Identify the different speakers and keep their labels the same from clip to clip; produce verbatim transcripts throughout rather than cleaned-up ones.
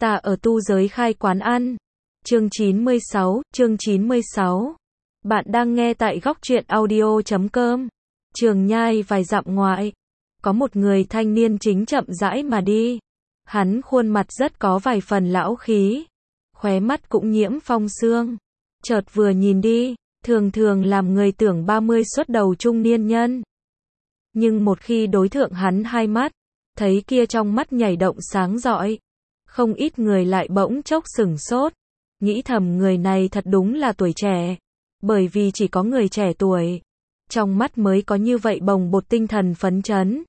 Speaker 1: Ta ở tu giới khai quán ăn. Chương chín mươi sáu, chương chín mươi sáu. Bạn đang nghe tại góc truyện audio chấm com. Trường Nhai vài dặm ngoại, có một người thanh niên chính chậm rãi mà đi. Hắn khuôn mặt rất có vài phần lão khí, khóe mắt cũng nhiễm phong sương. Chợt vừa nhìn đi, thường thường làm người tưởng ba mươi xuất đầu trung niên nhân. Nhưng một khi đối thượng hắn hai mắt, thấy kia trong mắt nhảy động sáng rọi, không ít người lại bỗng chốc sửng sốt, nghĩ thầm người này thật đúng là tuổi trẻ, bởi vì chỉ có người trẻ tuổi, trong mắt mới có như vậy bồng bột tinh thần phấn chấn.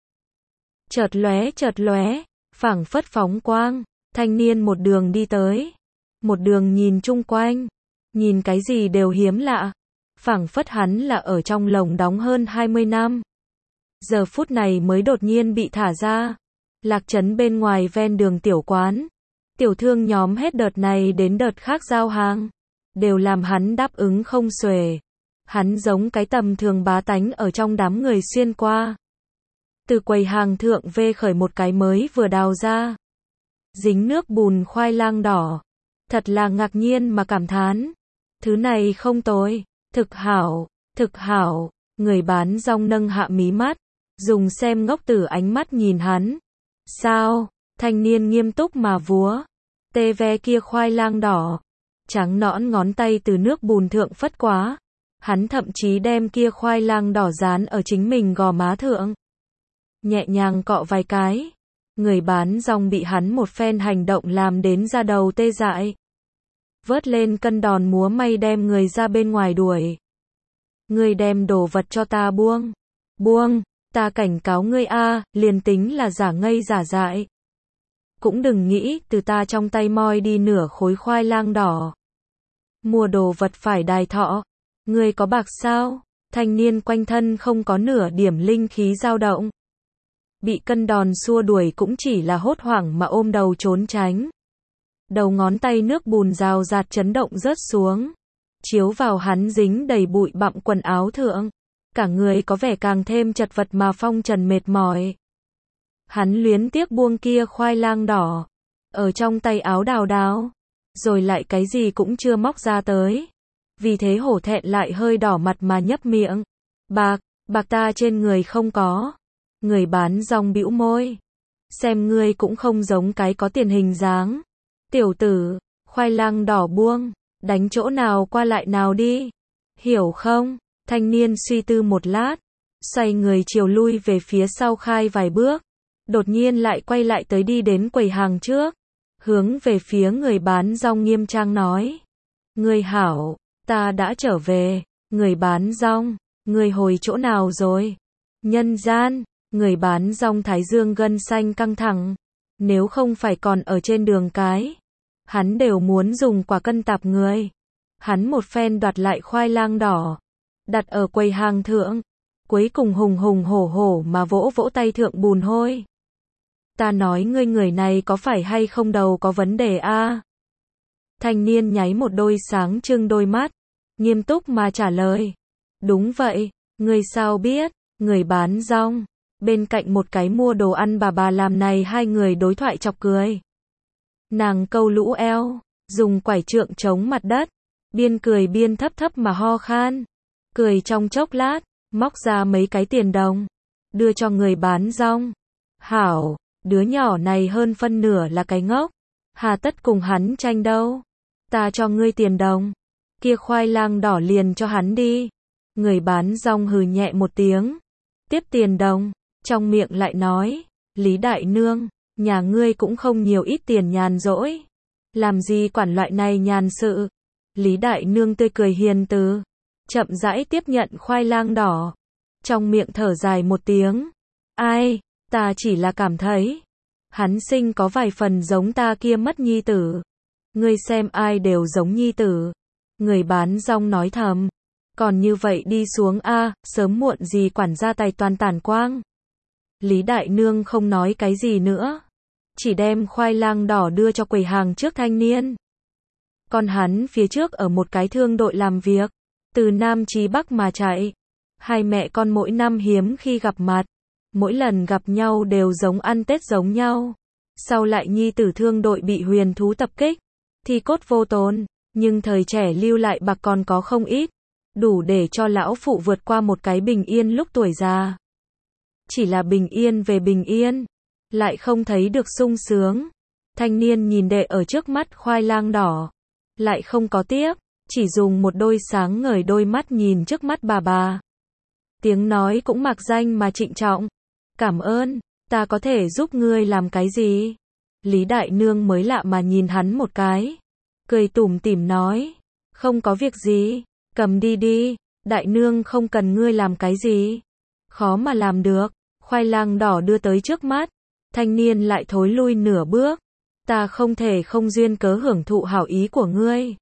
Speaker 1: Chợt lóe chợt lóe, phảng phất phóng quang, thanh niên một đường đi tới, một đường nhìn chung quanh, nhìn cái gì đều hiếm lạ, phảng phất hắn là ở trong lồng đóng hơn hai mươi năm. Giờ phút này mới đột nhiên bị thả ra. Lạc trấn bên ngoài ven đường tiểu quán, tiểu thương nhóm hết đợt này đến đợt khác giao hàng, đều làm hắn đáp ứng không xuể. Hắn giống cái tầm thường bá tánh ở trong đám người xuyên qua. Từ quầy hàng thượng vê khởi một cái mới vừa đào ra, dính nước bùn khoai lang đỏ, thật là ngạc nhiên mà cảm thán. Thứ này không tồi, thực hảo, thực hảo. Người bán rong nâng hạ mí mắt, dùng xem ngốc tử ánh mắt nhìn hắn. Sao? Thanh niên nghiêm túc mà vúa tê ve kia khoai lang đỏ, trắng nõn ngón tay từ nước bùn thượng phất quá. Hắn thậm chí đem kia khoai lang đỏ dán ở chính mình gò má thượng, nhẹ nhàng cọ vài cái. Người bán rong bị hắn một phen hành động làm đến da đầu tê dại, vớt lên cân đòn múa may đem người ra bên ngoài đuổi. Ngươi đem đồ vật cho ta buông, buông. Ta cảnh cáo ngươi a, liền tính là giả ngây giả dại, cũng đừng nghĩ từ ta trong tay moi đi nửa khối khoai lang đỏ. Mua đồ vật phải đài thọ. Ngươi có bạc sao? Thanh niên quanh thân không có nửa điểm linh khí dao động. Bị cân đòn xua đuổi cũng chỉ là hốt hoảng mà ôm đầu trốn tránh. Đầu ngón tay nước bùn rào rạt chấn động rớt xuống, chiếu vào hắn dính đầy bụi bặm quần áo thượng. Cả người có vẻ càng thêm chật vật mà phong trần mệt mỏi. Hắn luyến tiếc buông kia khoai lang đỏ, ở trong tay áo đào đào, rồi lại cái gì cũng chưa móc ra tới. Vì thế hổ thẹn lại hơi đỏ mặt mà nhấp miệng. Bạc, bạc ta trên người không có. Người bán rong bĩu môi. Xem ngươi cũng không giống cái có tiền hình dáng. Tiểu tử, khoai lang đỏ buông, đánh chỗ nào qua lại nào đi. Hiểu không? Thanh niên suy tư một lát, xoay người chiều lui về phía sau khai vài bước, đột nhiên lại quay lại tới đi đến quầy hàng trước, hướng về phía người bán rong nghiêm trang nói. Ngươi hảo, ta đã trở về. Người bán rong, ngươi hồi chỗ nào rồi? Nhân gian, người bán rong thái dương gân xanh căng thẳng, nếu không phải còn ở trên đường cái, hắn đều muốn dùng quả cân tạp người. Hắn một phen đoạt lại khoai lang đỏ, đặt ở quầy hàng thượng, cuối cùng hùng hùng hổ hổ mà vỗ vỗ tay thượng bùn hôi. Ta nói ngươi người này có phải hay không đầu có vấn đề a? À? Thanh niên nháy một đôi sáng trưng đôi mắt, nghiêm túc mà trả lời. Đúng vậy, ngươi sao biết? Người bán rong, bên cạnh một cái mua đồ ăn bà bà làm này hai người đối thoại chọc cười. Nàng câu lũ eo, dùng quải trượng chống mặt đất, biên cười biên thấp thấp mà ho khan. Cười trong chốc lát, móc ra mấy cái tiền đồng, đưa cho người bán rong. Hảo, đứa nhỏ này hơn phân nửa là cái ngốc, hà tất cùng hắn tranh đâu. Ta cho ngươi tiền đồng, kia khoai lang đỏ liền cho hắn đi. Người bán rong hừ nhẹ một tiếng, tiếp tiền đồng, trong miệng lại nói. Lý đại nương, nhà ngươi cũng không nhiều ít tiền nhàn rỗi, làm gì quản loại này nhàn sự. Lý đại nương tươi cười hiền từ, chậm rãi tiếp nhận khoai lang đỏ, trong miệng thở dài một tiếng. Ai, ta chỉ là cảm thấy, hắn sinh có vài phần giống ta kia mất nhi tử. Ngươi xem ai đều giống nhi tử. Người bán rong nói thầm, còn như vậy đi xuống a, à, sớm muộn gì quản gia tài toàn tản quang. Lý đại nương không nói cái gì nữa, chỉ đem khoai lang đỏ đưa cho quầy hàng trước thanh niên. Còn hắn phía trước ở một cái thương đội làm việc, từ Nam chí Bắc mà chạy. Hai mẹ con mỗi năm hiếm khi gặp mặt, mỗi lần gặp nhau đều giống ăn Tết giống nhau. sau lại nhi tử thương đội bị huyền thú tập kích, thi cốt vô tồn, nhưng thời trẻ lưu lại bạc còn có không ít, đủ để cho lão phụ vượt qua một cái bình yên lúc tuổi già. Chỉ là bình yên về bình yên, lại không thấy được sung sướng. Thanh niên nhìn đệ ở trước mắt khoai lang đỏ, lại không có tiếp, chỉ dùng một đôi sáng ngời đôi mắt nhìn trước mắt bà bà. Tiếng nói cũng mạc danh mà trịnh trọng. Cảm ơn, ta có thể giúp ngươi làm cái gì? Lý Đại Nương mới lạ mà nhìn hắn một cái, cười tủm tỉm nói, không có việc gì, cầm đi đi, Đại Nương không cần ngươi làm cái gì. Khó mà làm được, khoai lang đỏ đưa tới trước mắt, thanh niên lại thối lui nửa bước. Ta không thể không duyên cớ hưởng thụ hảo ý của ngươi,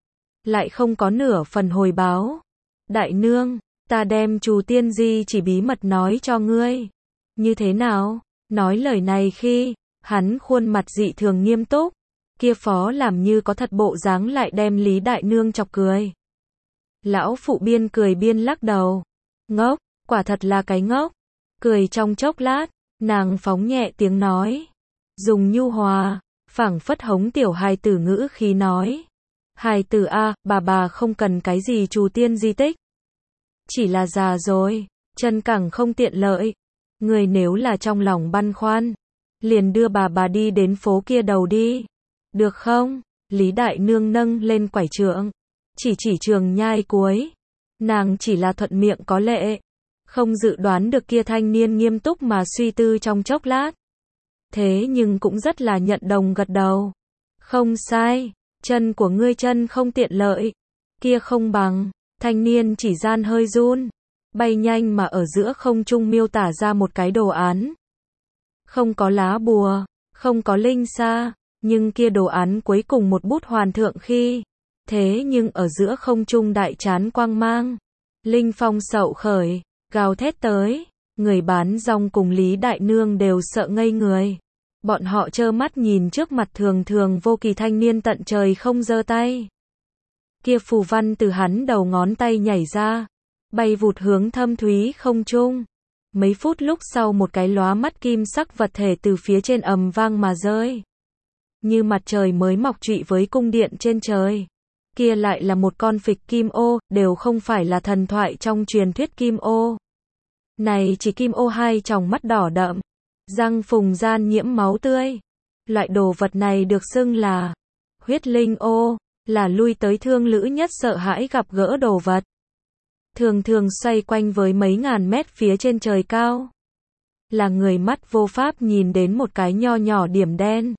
Speaker 1: lại không có nửa phần hồi báo. Đại Nương, ta đem Trù Tiên Di chỉ bí mật nói cho ngươi. Như thế nào? Nói lời này khi, hắn khuôn mặt dị thường nghiêm túc, kia phó làm như có thật bộ dáng lại đem Lý Đại Nương chọc cười. Lão phụ biên cười biên lắc đầu. Ngốc, quả thật là cái ngốc. Cười trong chốc lát, nàng phóng nhẹ tiếng nói, dùng nhu hòa, phảng phất hống tiểu hài tử ngữ khí nói. Hài tử a, bà bà không cần cái gì Trù Tiên Di tích. Chỉ là già rồi, chân cẳng không tiện lợi. Người nếu là trong lòng băn khoăn, liền đưa bà bà đi đến phố kia đầu đi. Được không? Lý Đại Nương nâng lên quải trượng, chỉ chỉ trường nhai cuối. Nàng chỉ là thuận miệng có lệ, không dự đoán được kia thanh niên nghiêm túc mà suy tư trong chốc lát. Thế nhưng cũng rất là nhận đồng gật đầu. Không sai, chân của ngươi chân không tiện lợi, kia không bằng. Thanh niên chỉ gian hơi run, bay nhanh mà ở giữa không trung miêu tả ra một cái đồ án. Không có lá bùa, không có linh sa, nhưng kia đồ án cuối cùng một bút hoàn thượng khi, thế nhưng ở giữa không trung đại chán quang mang. Linh phong sậu khởi, gào thét tới, người bán rong cùng Lý Đại Nương đều sợ ngây người. Bọn họ trơ mắt nhìn trước mặt thường thường vô kỳ thanh niên tận trời không giơ tay. Kia phù văn từ hắn đầu ngón tay nhảy ra, bay vụt hướng thâm thúy không trung. Mấy phút lúc sau một cái lóa mắt kim sắc vật thể từ phía trên ầm vang mà rơi. Như mặt trời mới mọc trụy với cung điện trên trời. Kia lại là một con phịch kim ô, đều không phải là thần thoại trong truyền thuyết kim ô. Này chỉ kim ô hai tròng mắt đỏ đậm, răng phùng gian nhiễm máu tươi. Loại đồ vật này được xưng là huyết linh ô, là lui tới thương lữ nhất sợ hãi gặp gỡ đồ vật. Thường thường xoay quanh với mấy ngàn mét phía trên trời cao. Là người mắt vô pháp nhìn đến một cái nho nhỏ điểm đen.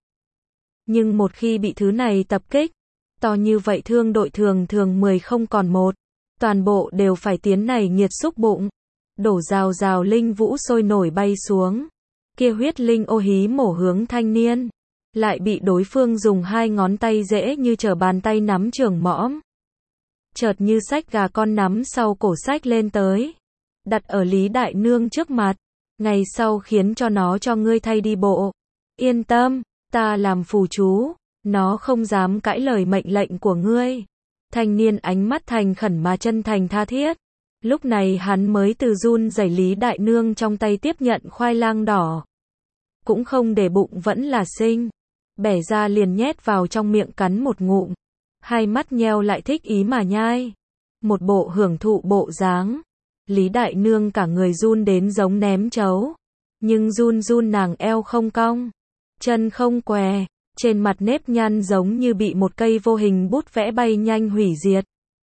Speaker 1: Nhưng một khi bị thứ này tập kích, to như vậy thương đội thường thường mười không còn một. Toàn bộ đều phải tiến này nghiệt xúc bụng. Đổ rào rào linh vũ sôi nổi bay xuống. Kia huyết linh ô hí mổ hướng thanh niên. Lại bị đối phương dùng hai ngón tay dễ như trở bàn tay nắm trường mõm. Chợt như xách gà con nắm sau cổ xách lên tới. Đặt ở Lý Đại Nương trước mặt. Ngày sau khiến cho nó cho ngươi thay đi bộ. Yên tâm, ta làm phù chú. Nó không dám cãi lời mệnh lệnh của ngươi. Thanh niên ánh mắt thành khẩn mà chân thành tha thiết. Lúc này hắn mới từ run rẩy Lý Đại Nương trong tay tiếp nhận khoai lang đỏ. Cũng không để bụng vẫn là sinh. Bẻ ra liền nhét vào trong miệng cắn một ngụm. Hai mắt nheo lại thích ý mà nhai. Một bộ hưởng thụ bộ dáng. Lý Đại Nương cả người run đến giống ném chấu. Nhưng run run nàng eo không cong. Chân không què. Trên mặt nếp nhăn giống như bị một cây vô hình bút vẽ bay nhanh hủy diệt.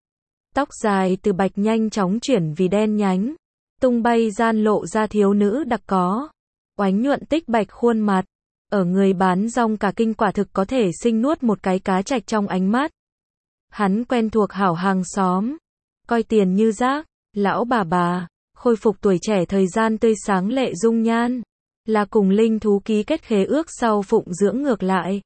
Speaker 1: Tóc dài từ bạch nhanh chóng chuyển vì đen nhánh. Tung bay gian lộ ra thiếu nữ đặc có. Oánh nhuận tích bạch khuôn mặt. Ở người bán rong cả kinh quả thực có thể sinh nuốt một cái cá trạch trong ánh mắt. Hắn quen thuộc hảo hàng xóm. Coi tiền như rác. Lão bà bà. Khôi phục tuổi trẻ thời gian tươi sáng lệ dung nhan. Là cùng linh thú ký kết khế ước sau phụng dưỡng ngược lại.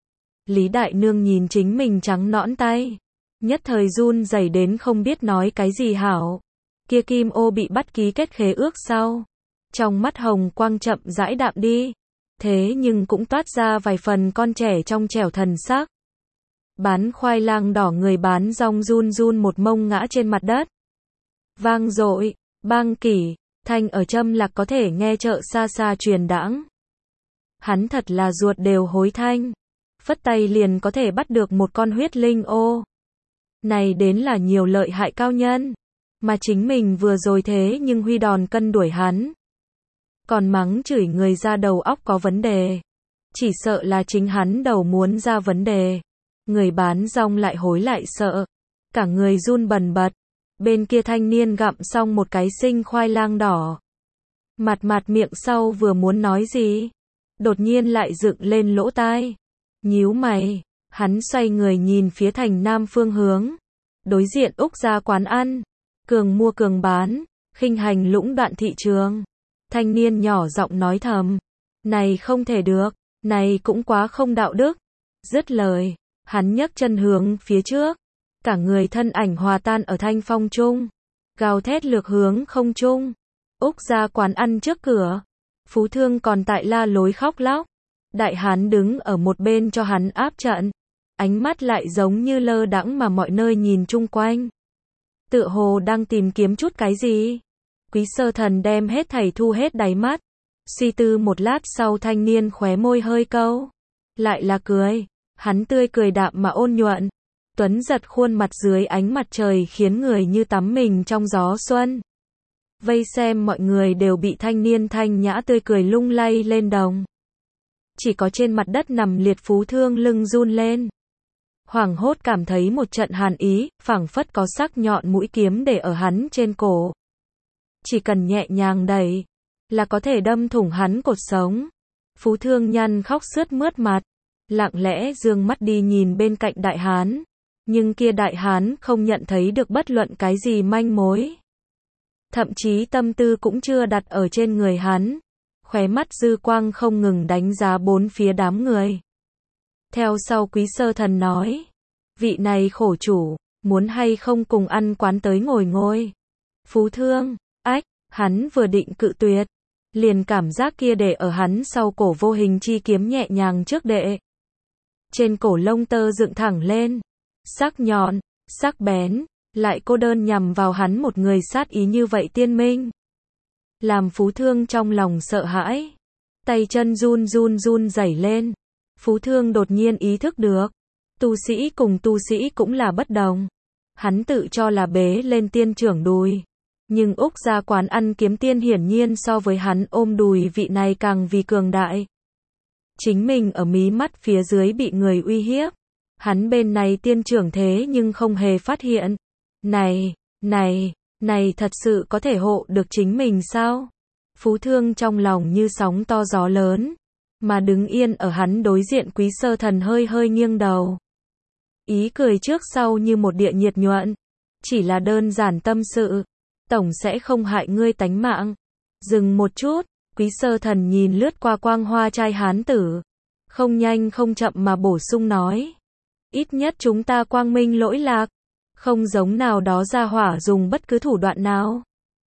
Speaker 1: Lý Đại Nương nhìn chính mình trắng nõn tay. Nhất thời run rẩy đến không biết nói cái gì hảo. Kia kim ô bị bắt ký kết khế ước sau. Trong mắt hồng quang chậm rãi đạm đi. Thế nhưng cũng toát ra vài phần con trẻ trong trẻo thần sắc. Bán khoai lang đỏ người bán rong run run một mông ngã trên mặt đất. Vang dội, bang kỷ, thanh ở châm lạc có thể nghe chợ xa xa truyền đãng. Hắn thật là ruột đều hối thanh. Phất tay liền có thể bắt được một con huyết linh ô. Này đến là nhiều lợi hại cao nhân. Mà chính mình vừa rồi thế nhưng huy đòn cân đuổi hắn. Còn mắng chửi người ra đầu óc có vấn đề. Chỉ sợ là chính hắn đầu muốn ra vấn đề. Người bán rong lại hối lại sợ. Cả người run bần bật. Bên kia thanh niên gặm xong một cái sinh khoai lang đỏ. Mặt mặt miệng sau vừa muốn nói gì. Đột nhiên lại dựng lên lỗ tai. Nhíu mày. Hắn xoay người nhìn phía thành nam phương hướng. Đối diện Úc ra quán ăn. Cường mua cường bán. Khinh hành lũng đoạn thị trường. Thanh niên nhỏ giọng nói thầm. Này không thể được. Này cũng quá không đạo đức. Dứt lời. Hắn nhấc chân hướng phía trước. Cả người thân ảnh hòa tan ở thanh phong trung. Gào thét lược hướng không trung. Úc ra quán ăn trước cửa. Phú Thương còn tại la lối khóc lóc. Đại hán đứng ở một bên cho hắn áp trận. Ánh mắt lại giống như lơ đãng mà mọi nơi nhìn chung quanh. Tựa hồ đang tìm kiếm chút cái gì. Quý Sơ Thần đem hết thảy thu hết đáy mắt. Suy tư một lát sau thanh niên khóe môi hơi câu. Lại là cười. Hắn tươi cười đạm mà ôn nhuận. Tuấn giật khuôn mặt dưới ánh mặt trời khiến người như tắm mình trong gió xuân. Vây xem mọi người đều bị thanh niên thanh nhã tươi cười lung lay lên đồng. Chỉ có trên mặt đất nằm liệt Phú Thương lưng run lên. Hoảng hốt cảm thấy một trận hàn ý, phảng phất có sắc nhọn mũi kiếm để ở hắn trên cổ. Chỉ cần nhẹ nhàng đẩy, là có thể đâm thủng hắn cột sống. Phú Thương nhăn khóc sướt mướt mặt, lặng lẽ dương mắt đi nhìn bên cạnh đại hán. Nhưng kia đại hán không nhận thấy được bất luận cái gì manh mối. Thậm chí tâm tư cũng chưa đặt ở trên người hắn. Khóe mắt dư quang không ngừng đánh giá bốn phía đám người. Theo sau Quý Sơ Thần nói. Vị này khổ chủ, muốn hay không cùng ăn quán tới ngồi ngồi. Phú Thương, ách, hắn vừa định cự tuyệt. Liền cảm giác kia để ở hắn sau cổ vô hình chi kiếm nhẹ nhàng trước đệ. Trên cổ lông tơ dựng thẳng lên. Sắc nhọn, sắc bén, lại cô đơn nhằm vào hắn một người sát ý như vậy tiên minh. Làm Phú Thương trong lòng sợ hãi. Tay chân run run run rẩy lên. Phú Thương đột nhiên ý thức được. Tu sĩ cùng tu sĩ cũng là bất đồng. Hắn tự cho là bế lên tiên trưởng đùi. Nhưng Úc ra quán ăn kiếm tiên hiển nhiên so với hắn ôm đùi vị này càng vì cường đại. Chính mình ở mí mắt phía dưới bị người uy hiếp. Hắn bên này tiên trưởng thế nhưng không hề phát hiện. Này, này, này thật sự có thể hộ được chính mình sao? Phú Thương trong lòng như sóng to gió lớn. Mà đứng yên ở hắn đối diện Quý Sơ Thần hơi hơi nghiêng đầu. Ý cười trước sau như một địa nhiệt nhuận. Chỉ là đơn giản tâm sự. Tổng sẽ không hại ngươi tánh mạng. Dừng một chút, Quý Sơ Thần nhìn lướt qua quang hoa trai hán tử. Không nhanh không chậm mà bổ sung nói. Ít nhất chúng ta quang minh lỗi lạc. Không giống nào đó ra hỏa dùng bất cứ thủ đoạn nào.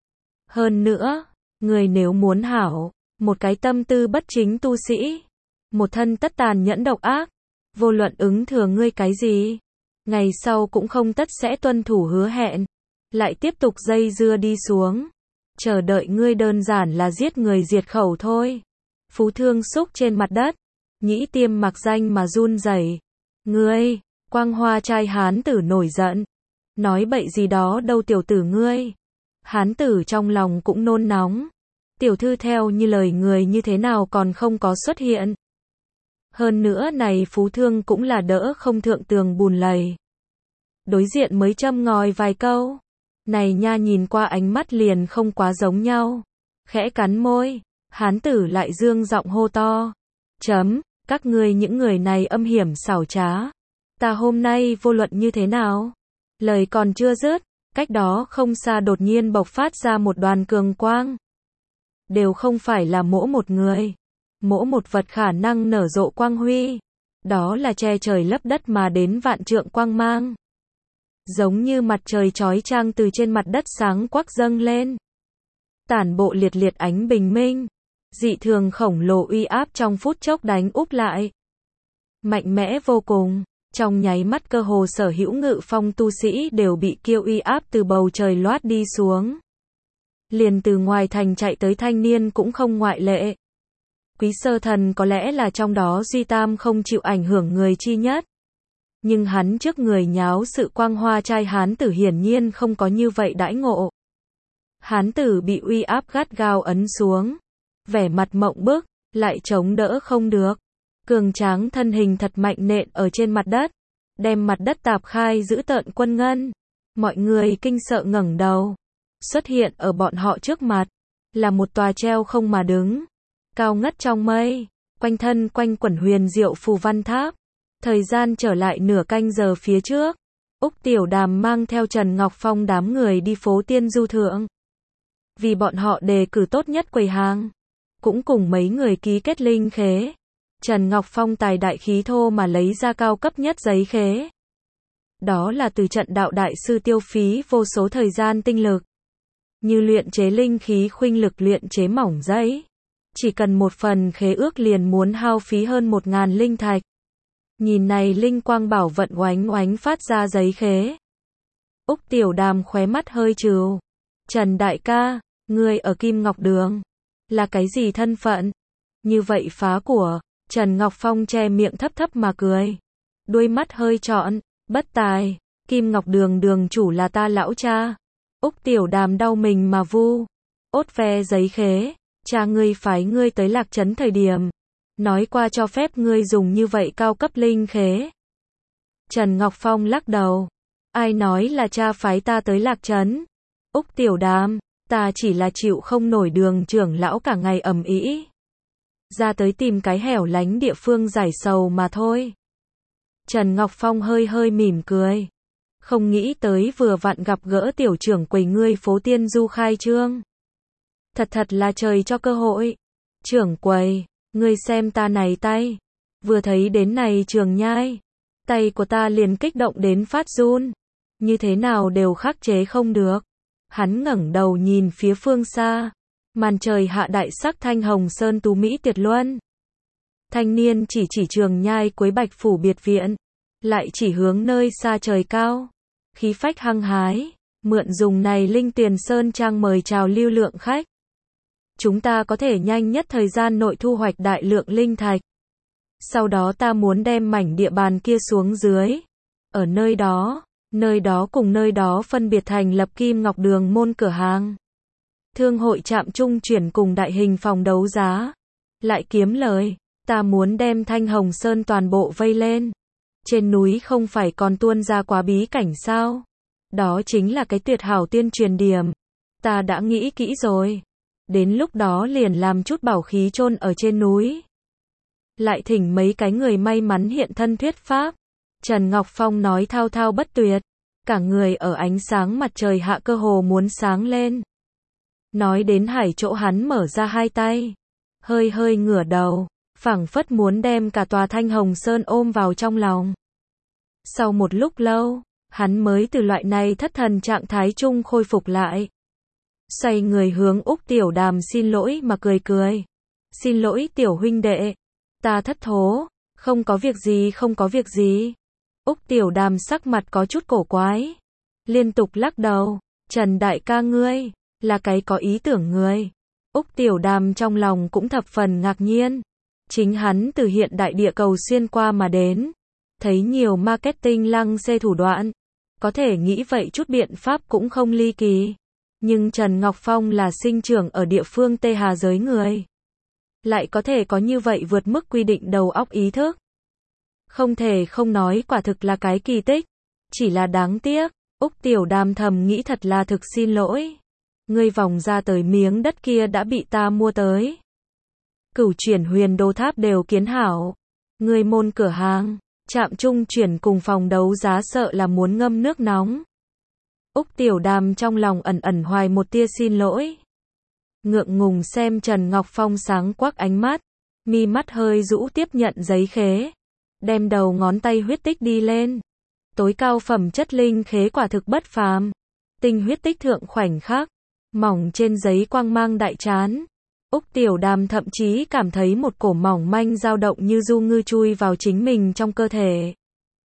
Speaker 1: Hơn nữa, người nếu muốn hảo, một cái tâm tư bất chính tu sĩ, một thân tất tàn nhẫn độc ác, vô luận ứng thừa ngươi cái gì, ngày sau cũng không tất sẽ tuân thủ hứa hẹn, lại tiếp tục dây dưa đi xuống, chờ đợi ngươi đơn giản là giết người diệt khẩu thôi. Phú Thương xúc trên mặt đất, nhĩ tiêm mặc danh mà run rẩy. Ngươi, quang hoa trai hán tử nổi giận, nói bậy gì đó đâu tiểu tử ngươi. Hán tử trong lòng cũng nôn nóng. Tiểu thư theo như lời người như thế nào còn không có xuất hiện. Hơn nữa này Phú Thương cũng là đỡ không thượng tường bùn lầy. Đối diện mới châm ngòi vài câu. Này nha nhìn qua ánh mắt liền không quá giống nhau. Khẽ cắn môi, hán tử lại dương giọng hô to. Chấm, các ngươi những người này âm hiểm xảo trá. Ta hôm nay vô luận như thế nào? Lời còn chưa dứt, cách đó không xa đột nhiên bộc phát ra một đoàn cường quang. Đều không phải là mỗi một người, mỗi một vật khả năng nở rộ quang huy. Đó là che trời lấp đất mà đến vạn trượng quang mang. Giống như mặt trời chói chang từ trên mặt đất sáng quắc dâng lên. Tản bộ liệt liệt ánh bình minh. Dị thường khổng lồ uy áp trong phút chốc đánh úp lại. Mạnh mẽ vô cùng. Trong nháy mắt cơ hồ sở hữu ngự phong tu sĩ đều bị kiêu uy áp từ bầu trời loát đi xuống. Liền từ ngoài thành chạy tới thanh niên cũng không ngoại lệ. Quý Sơ Thần có lẽ là trong đó duy tam không chịu ảnh hưởng người chi nhất. Nhưng hắn trước người nháo sự quang hoa trai hán tử hiển nhiên không có như vậy đãi ngộ. Hán tử bị uy áp gắt gao ấn xuống, vẻ mặt mộng bức, lại chống đỡ không được. Cường tráng thân hình thật mạnh nện ở trên mặt đất, đem mặt đất tạp khai giữ tợn quân ngân. Mọi người kinh sợ ngẩng đầu. Xuất hiện ở bọn họ trước mặt, là một tòa treo không mà đứng, cao ngất trong mây, quanh thân quanh quẩn huyền diệu phù văn tháp. Thời gian trở lại nửa canh giờ phía trước, Úc Tiểu Đàm mang theo Trần Ngọc Phong đám người đi phố Tiên Du Thượng. Vì bọn họ đề cử tốt nhất quầy hàng, cũng cùng mấy người ký kết linh khế. Trần Ngọc Phong tài đại khí thô mà lấy ra cao cấp nhất giấy khế. Đó là từ trận đạo đại sư tiêu phí vô số thời gian tinh lực. Như luyện chế linh khí khuynh lực luyện chế mỏng giấy. Chỉ cần một phần khế ước liền muốn hao phí hơn một ngàn linh thạch. Nhìn này linh quang bảo vận oánh oánh phát ra giấy khế. Úc Tiểu Đàm khóe mắt hơi trừ. Trần đại ca, ngươi ở Kim Ngọc Đường, là cái gì thân phận? Như vậy phá của, Trần Ngọc Phong che miệng thấp thấp mà cười. Đuôi mắt hơi trọn, bất tài, Kim Ngọc Đường đường chủ là ta lão cha. Úc Tiểu Đàm đau mình mà vu. Ốt ve giấy khế, cha ngươi phái ngươi tới Lạc Trấn thời điểm. Nói qua cho phép ngươi dùng như vậy cao cấp linh khế. Trần Ngọc Phong lắc đầu. Ai nói là cha phái ta tới Lạc Trấn? Úc Tiểu Đàm, ta chỉ là chịu không nổi đường trưởng lão cả ngày ầm ĩ. Ra tới tìm cái hẻo lánh địa phương giải sầu mà thôi. Trần Ngọc Phong hơi hơi mỉm cười. Không nghĩ tới vừa vặn gặp gỡ tiểu trưởng quầy ngươi phố Tiên Du khai trương. Thật thật là trời cho cơ hội. Trưởng quầy, ngươi xem ta này tay. Vừa thấy đến này Trường Nhai, tay của ta liền kích động đến phát run. Như thế nào đều khắc chế không được. Hắn ngẩng đầu nhìn phía phương xa. Màn trời hạ đại sắc thanh hồng sơn tú mỹ tuyệt luân. Thanh niên chỉ chỉ Trường Nhai cuối Bạch Phủ biệt viện. Lại chỉ hướng nơi xa trời cao. Khí phách hăng hái. Mượn dùng này linh tuyền sơn trang mời chào lưu lượng khách. Chúng ta có thể nhanh nhất thời gian nội thu hoạch đại lượng linh thạch. Sau đó ta muốn đem mảnh địa bàn kia xuống dưới. Ở nơi đó, nơi đó cùng nơi đó phân biệt thành lập Kim Ngọc Đường môn cửa hàng. Thương hội trạm trung chuyển cùng đại hình phòng đấu giá. Lại kiếm lời, ta muốn đem Thanh Hồng Sơn toàn bộ vây lên. Trên núi không phải còn tuôn ra quá bí cảnh sao? Đó chính là cái tuyệt hảo tiên truyền điểm. Ta đã nghĩ kỹ rồi. Đến lúc đó liền làm chút bảo khí chôn ở trên núi. Lại thỉnh mấy cái người may mắn hiện thân thuyết pháp. Trần Ngọc Phong nói thao thao bất tuyệt. Cả người ở ánh sáng mặt trời hạ cơ hồ muốn sáng lên. Nói đến hải chỗ hắn mở ra hai tay. Hơi hơi ngửa đầu. Phảng phất muốn đem cả tòa Thanh Hồng Sơn ôm vào trong lòng. Sau một lúc lâu, hắn mới từ loại này thất thần trạng thái chung khôi phục lại. Xoay người hướng Úc Tiểu Đàm xin lỗi mà cười cười. Xin lỗi tiểu huynh đệ. Ta thất thố. Không có việc gì không có việc gì. Úc Tiểu Đàm sắc mặt có chút cổ quái. Liên tục lắc đầu. Trần đại ca ngươi, là cái có ý tưởng người. Úc Tiểu Đàm trong lòng cũng thập phần ngạc nhiên. Chính hắn từ hiện đại địa cầu xuyên qua mà đến. Thấy nhiều marketing lăng xê thủ đoạn. Có thể nghĩ vậy chút biện pháp cũng không ly kỳ. Nhưng Trần Ngọc Phong là sinh trưởng ở địa phương Tê Hà giới người. Lại có thể có như vậy vượt mức quy định đầu óc ý thức. Không thể không nói quả thực là cái kỳ tích. Chỉ là đáng tiếc. Úc Tiểu Đàm thầm nghĩ thật là thực xin lỗi. Ngươi vòng ra tới miếng đất kia đã bị ta mua tới. Cửu chuyển huyền đô tháp đều kiến hảo. Ngươi môn cửa hàng, trạm trung chuyển cùng phòng đấu giá sợ là muốn ngâm nước nóng. Úc Tiểu Đàm trong lòng ẩn ẩn hoài một tia xin lỗi. Ngượng ngùng xem Trần Ngọc Phong sáng quắc ánh mắt. Mi mắt hơi rũ tiếp nhận giấy khế. Đem đầu ngón tay huyết tích đi lên. Tối cao phẩm chất linh khế quả thực bất phàm. Tinh huyết tích thượng khoảnh khắc. Mỏng trên giấy quang mang đại chán. Úc Tiểu Đàm thậm chí cảm thấy một cổ mỏng manh dao động như du ngư chui vào chính mình trong cơ thể.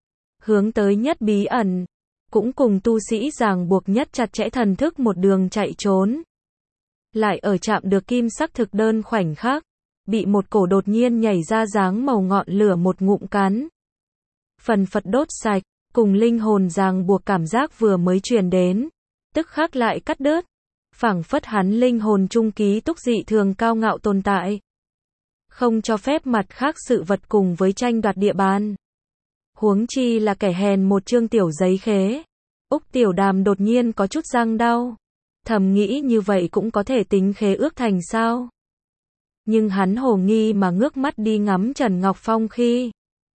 Speaker 1: Hướng tới nhất bí ẩn. Cũng cùng tu sĩ ràng buộc nhất chặt chẽ thần thức một đường chạy trốn. Lại ở chạm được kim sắc thực đơn khoảnh khắc. bị một cổ đột nhiên nhảy ra dáng màu ngọn lửa một ngụm cắn. Phần phật đốt sạch, cùng linh hồn ràng buộc cảm giác vừa mới truyền đến, tức khắc lại cắt đứt. Phảng phất hắn linh hồn trung ký túc dị thường cao ngạo tồn tại. Không cho phép mặt khác sự vật cùng với tranh đoạt địa bàn. Huống chi là kẻ hèn một chương tiểu giấy khế. Úc Tiểu Đàm đột nhiên có chút răng đau. Thầm nghĩ như vậy cũng có thể tính khế ước thành sao? Nhưng hắn hồ nghi mà ngước mắt đi ngắm Trần Ngọc Phong khi.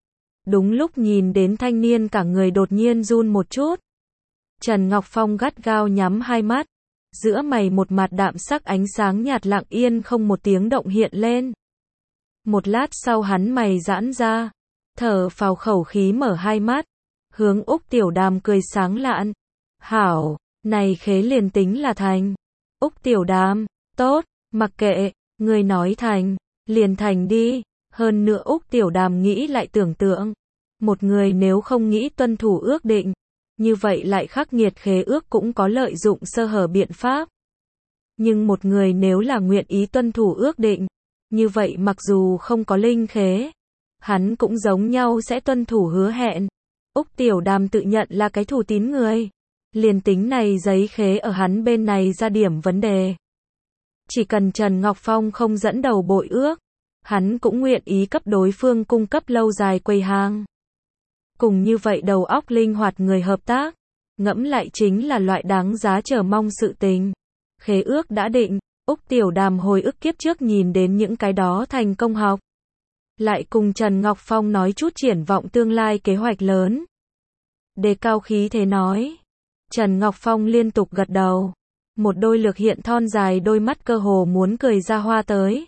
Speaker 1: Đúng lúc nhìn đến thanh niên cả người đột nhiên run một chút. Trần Ngọc Phong gắt gao nhắm hai mắt. Giữa mày một mặt đạm sắc ánh sáng nhạt lặng yên không một tiếng động hiện lên. Một lát sau hắn mày giãn ra. Thở phào khẩu khí mở hai mắt. Hướng Úc Tiểu Đàm cười sáng lạn. Hảo, này khế liền tính là thành. Úc Tiểu Đàm, tốt, mặc kệ, người nói thành, liền thành đi. Hơn nữa Úc Tiểu Đàm nghĩ lại tưởng tượng. Một người nếu không nghĩ tuân thủ ước định, như vậy lại khắc nghiệt khế ước cũng có lợi dụng sơ hở biện pháp. Nhưng một người nếu là nguyện ý tuân thủ ước định, như vậy mặc dù không có linh khế, hắn cũng giống nhau sẽ tuân thủ hứa hẹn. Úc Tiểu Đàm tự nhận là cái thủ tín người. Liền tính này giấy khế ở hắn bên này ra điểm vấn đề. Chỉ cần Trần Ngọc Phong không dẫn đầu bội ước, hắn cũng nguyện ý cấp đối phương cung cấp lâu dài quầy hàng. Cùng như vậy đầu óc linh hoạt người hợp tác, ngẫm lại chính là loại đáng giá chờ mong sự tình. Khế ước đã định, Úc Tiểu Đàm hồi ức kiếp trước nhìn đến những cái đó thành công học. Lại cùng Trần Ngọc Phong nói chút triển vọng tương lai kế hoạch lớn. Đề cao khí thế nói. Trần Ngọc Phong liên tục gật đầu. Một đôi lược hiện thon dài đôi mắt cơ hồ muốn cười ra hoa tới.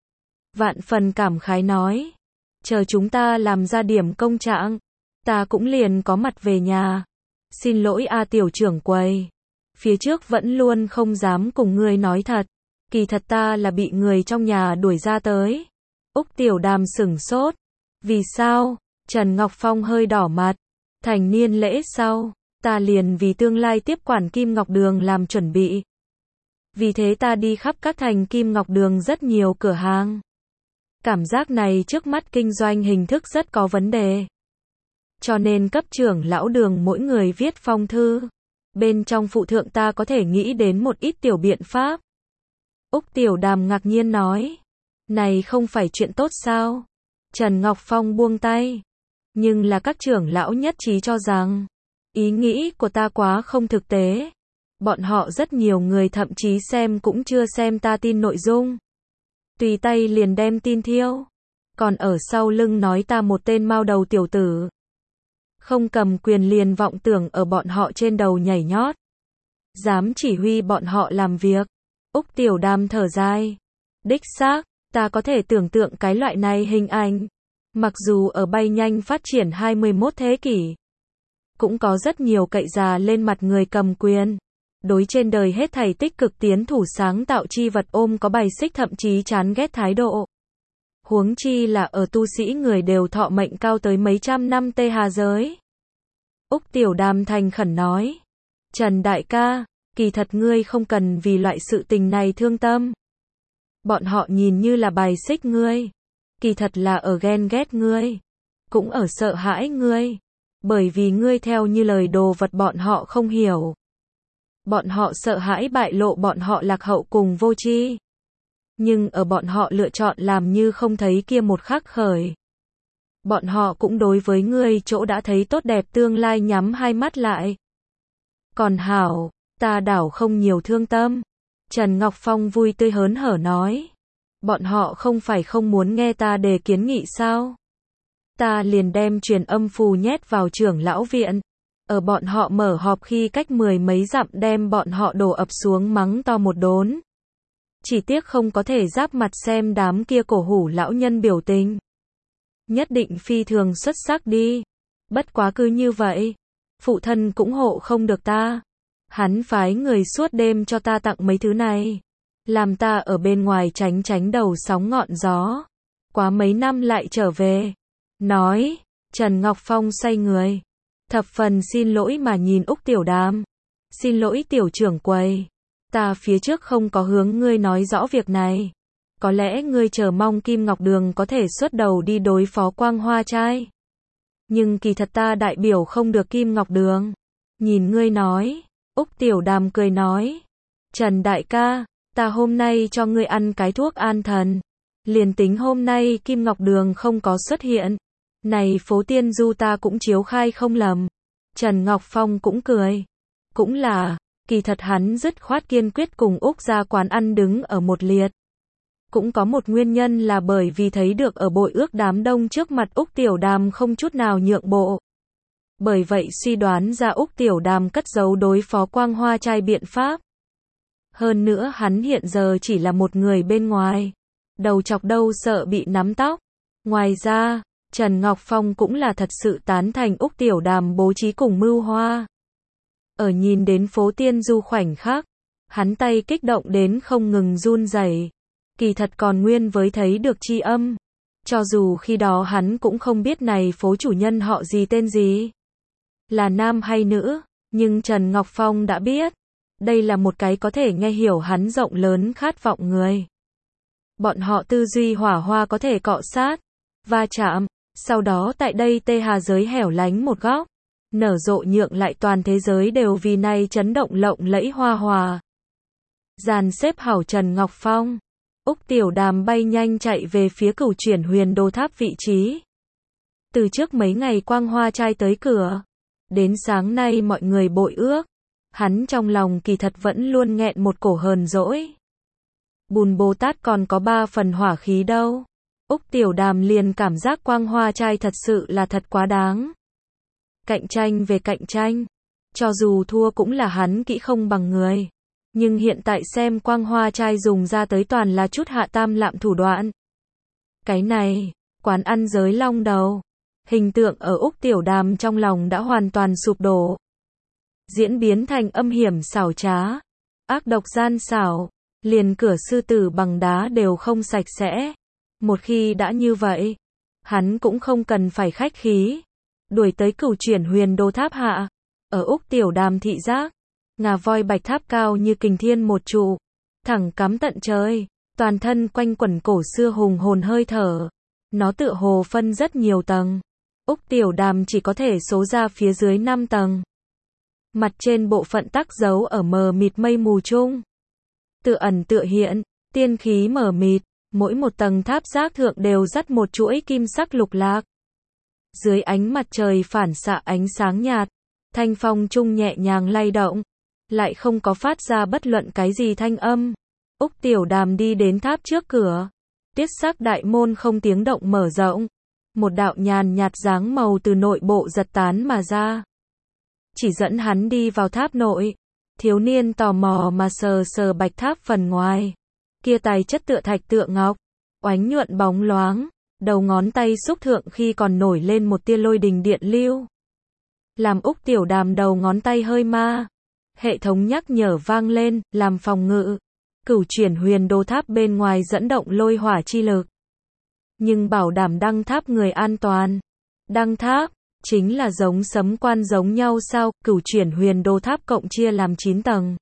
Speaker 1: Vạn phần cảm khái nói. Chờ chúng ta làm ra điểm công trạng, ta cũng liền có mặt về nhà. Xin lỗi a tiểu trưởng quầy. Phía trước vẫn luôn không dám cùng ngươi nói thật. Kỳ thật ta là bị người trong nhà đuổi ra tới. Úc Tiểu Đàm sửng sốt. Vì sao? Trần Ngọc Phong hơi đỏ mặt. Thành niên lễ sau, ta liền vì tương lai tiếp quản Kim Ngọc Đường làm chuẩn bị. Vì thế ta đi khắp các thành Kim Ngọc Đường rất nhiều cửa hàng. Cảm giác này trước mắt kinh doanh hình thức rất có vấn đề. Cho nên cấp trưởng lão đường mỗi người viết phong thư. Bên trong phụ thượng ta có thể nghĩ đến một ít tiểu biện pháp. Úc Tiểu Đàm ngạc nhiên nói. Này không phải chuyện tốt sao? Trần Ngọc Phong buông tay. Nhưng là các trưởng lão nhất trí cho rằng, ý nghĩ của ta quá không thực tế. Bọn họ rất nhiều người thậm chí xem cũng chưa xem ta tin nội dung. Tùy tay liền đem tin thiêu. Còn ở sau lưng nói ta một tên mao đầu tiểu tử. Không cầm quyền liền vọng tưởng ở bọn họ trên đầu nhảy nhót. Dám chỉ huy bọn họ làm việc. Úc Tiểu Đàm thở dài. Đích xác, ta có thể tưởng tượng cái loại này hình ảnh. Mặc dù ở bay nhanh phát triển hai mươi mốt thế kỷ, cũng có rất nhiều cậy già lên mặt người cầm quyền. Đối trên đời hết thảy tích cực tiến thủ sáng tạo chi vật ôm có bài xích thậm chí chán ghét thái độ. Huống chi là ở tu sĩ người đều thọ mệnh cao tới mấy trăm năm tê hà giới. Úc Tiểu Đàm thành khẩn nói. Trần đại ca, kỳ thật ngươi không cần vì loại sự tình này thương tâm. Bọn họ nhìn như là bài xích ngươi. Kỳ thật là ở ghen ghét ngươi. Cũng ở sợ hãi ngươi. Bởi vì ngươi theo như lời đồ vật bọn họ không hiểu. Bọn họ sợ hãi bại lộ bọn họ lạc hậu cùng vô tri. Nhưng ở bọn họ lựa chọn làm như không thấy kia một khắc khởi. Bọn họ cũng đối với ngươi chỗ đã thấy tốt đẹp tương lai nhắm hai mắt lại. Còn hảo, ta đảo không nhiều thương tâm. Trần Ngọc Phong vui tươi hớn hở nói. Bọn họ không phải không muốn nghe ta đề kiến nghị sao? Ta liền đem truyền âm phù nhét vào trưởng lão viện. Ở bọn họ mở họp khi cách mười mấy dặm đem bọn họ đổ ập xuống mắng to một đốn. Chỉ tiếc không có thể giáp mặt xem đám kia cổ hủ lão nhân biểu tình. Nhất định phi thường xuất sắc đi. Bất quá cứ như vậy. Phụ thân cũng hộ không được ta. Hắn phái người suốt đêm cho ta tặng mấy thứ này. Làm ta ở bên ngoài tránh tránh đầu sóng ngọn gió. Quá mấy năm lại trở về. Nói. Trần Ngọc Phong xoay người. Thập phần xin lỗi mà nhìn Úc Tiểu Đàm. Xin lỗi tiểu trưởng quầy. Ta phía trước không có hướng ngươi nói rõ việc này. Có lẽ ngươi chờ mong Kim Ngọc Đường có thể xuất đầu đi đối phó Quang Hoa trai. Nhưng kỳ thật ta đại biểu không được Kim Ngọc Đường. Nhìn ngươi nói. Úc Tiểu Đàm cười nói. Trần đại ca, ta hôm nay cho ngươi ăn cái thuốc an thần. Liền tính hôm nay Kim Ngọc Đường không có xuất hiện. Này phố tiên du ta cũng chiếu khai không lầm. Trần Ngọc Phong cũng cười. Cũng là, kỳ thật hắn dứt khoát kiên quyết cùng Úc ra quán ăn đứng ở một liệt. Cũng có một nguyên nhân là bởi vì thấy được ở bội ước đám đông trước mặt Úc Tiểu Đàm không chút nào nhượng bộ. Bởi vậy suy đoán ra Úc Tiểu Đàm cất giấu đối phó Quang Hoa trai biện pháp. Hơn nữa hắn hiện giờ chỉ là một người bên ngoài. Đầu chọc đâu sợ bị nắm tóc. Ngoài ra, Trần Ngọc Phong cũng là thật sự tán thành Úc Tiểu Đàm bố trí cùng mưu hoa. Ở nhìn đến phố tiên du khoảnh khắc, hắn tay kích động đến không ngừng run rẩy. Kỳ thật còn nguyên với thấy được chi âm. Cho dù khi đó hắn cũng không biết này phố chủ nhân họ gì tên gì. Là nam hay nữ, nhưng Trần Ngọc Phong đã biết. Đây là một cái có thể nghe hiểu hắn rộng lớn khát vọng người. Bọn họ tư duy hỏa hoa có thể cọ sát, va chạm, sau đó tại đây tê hà giới hẻo lánh một góc, nở rộ nhượng lại toàn thế giới đều vì này chấn động lộng lẫy hoa hòa. Dàn xếp hảo Trần Ngọc Phong, Úc Tiểu Đàm bay nhanh chạy về phía Cửu Chuyển Huyền Đô Tháp vị trí. Từ trước mấy ngày Quang Hoa trai tới cửa, đến sáng nay mọi người bội ước, hắn trong lòng kỳ thật vẫn luôn nghẹn một cổ hờn dỗi. Bùn Bồ Tát còn có ba phần hỏa khí đâu. Úc Tiểu Đàm liền cảm giác Quang Hoa trai thật sự là thật quá đáng. Cạnh tranh về cạnh tranh, cho dù thua cũng là hắn kỹ không bằng người. Nhưng hiện tại xem Quang Hoa trai dùng ra tới toàn là chút hạ tam lạm thủ đoạn. Cái này, quán ăn giới long đầu. Hình tượng ở Úc Tiểu Đàm trong lòng đã hoàn toàn sụp đổ. Diễn biến thành âm hiểm xảo trá, ác độc gian xảo, liền cửa sư tử bằng đá đều không sạch sẽ. Một khi đã như vậy, hắn cũng không cần phải khách khí. Đuổi tới Cửu Chuyển Huyền Đô Tháp hạ, ở Úc Tiểu Đàm thị giác, ngà voi bạch tháp cao như kình thiên một trụ, thẳng cắm tận trời, toàn thân quanh quẩn cổ xưa hùng hồn hơi thở. Nó tựa hồ phân rất nhiều tầng. Úc Tiểu Đàm chỉ có thể số ra phía dưới năm tầng. Mặt trên bộ phận tắc giấu ở mờ mịt mây mù chung. Tựa ẩn tựa hiện, tiên khí mờ mịt, mỗi một tầng tháp giác thượng đều dắt một chuỗi kim sắc lục lạc. Dưới ánh mặt trời phản xạ ánh sáng nhạt, thanh phong trung nhẹ nhàng lay động, lại không có phát ra bất luận cái gì thanh âm. Úc Tiểu Đàm đi đến tháp trước cửa, tiết sắc đại môn không tiếng động mở rộng, một đạo nhàn nhạt dáng màu từ nội bộ giật tán mà ra. Chỉ dẫn hắn đi vào tháp nội, thiếu niên tò mò mà sờ sờ bạch tháp phần ngoài. Kia tài chất tựa thạch tựa ngọc, oánh nhuận bóng loáng, đầu ngón tay xúc thượng khi còn nổi lên một tia lôi đình điện lưu. Làm Úc Tiểu Đàm đầu ngón tay hơi ma. Hệ thống nhắc nhở vang lên, làm phòng ngự. Cửu Chuyển Huyền Đô Tháp bên ngoài dẫn động lôi hỏa chi lực. Nhưng bảo đảm đăng tháp người an toàn. Đăng tháp, chính là giống sấm quan giống nhau sao? Cửu Chuyển Huyền Đô Tháp cộng chia làm chín tầng.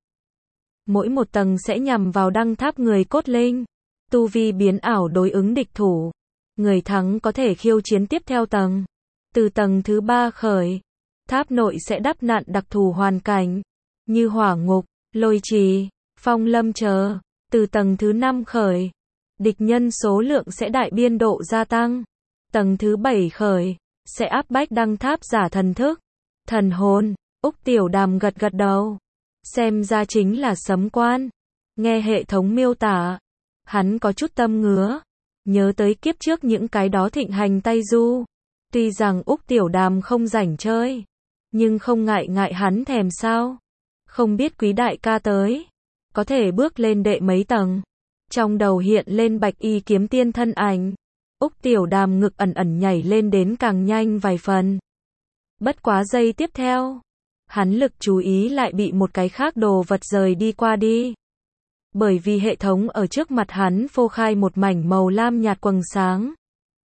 Speaker 1: Mỗi một tầng sẽ nhằm vào đăng tháp người cốt linh. Tu vi biến ảo đối ứng địch thủ. Người thắng có thể khiêu chiến tiếp theo tầng. Từ tầng thứ ba khởi, tháp nội sẽ đắp nặn đặc thù hoàn cảnh, như hỏa ngục, lôi trì, phong lâm chờ. Từ tầng thứ năm khởi, địch nhân số lượng sẽ đại biên độ gia tăng. Tầng thứ bảy khởi, sẽ áp bách đăng tháp giả thần thức, thần hồn. Úc Tiểu Đàm gật gật đầu. Xem ra chính là sấm quan. Nghe hệ thống miêu tả, hắn có chút tâm ngứa. Nhớ tới kiếp trước những cái đó thịnh hành Tây Du. Tuy rằng Úc Tiểu Đàm không rảnh chơi, nhưng không ngại ngại hắn thèm sao. Không biết quý đại ca tới, có thể bước lên đệ mấy tầng. Trong đầu hiện lên bạch y kiếm tiên thân ảnh. Úc Tiểu Đàm ngực ẩn ẩn nhảy lên đến càng nhanh vài phần. Bất quá giây tiếp theo, hắn lực chú ý lại bị một cái khác đồ vật rời đi qua đi. Bởi vì hệ thống ở trước mặt hắn phô khai một mảnh màu lam nhạt quầng sáng.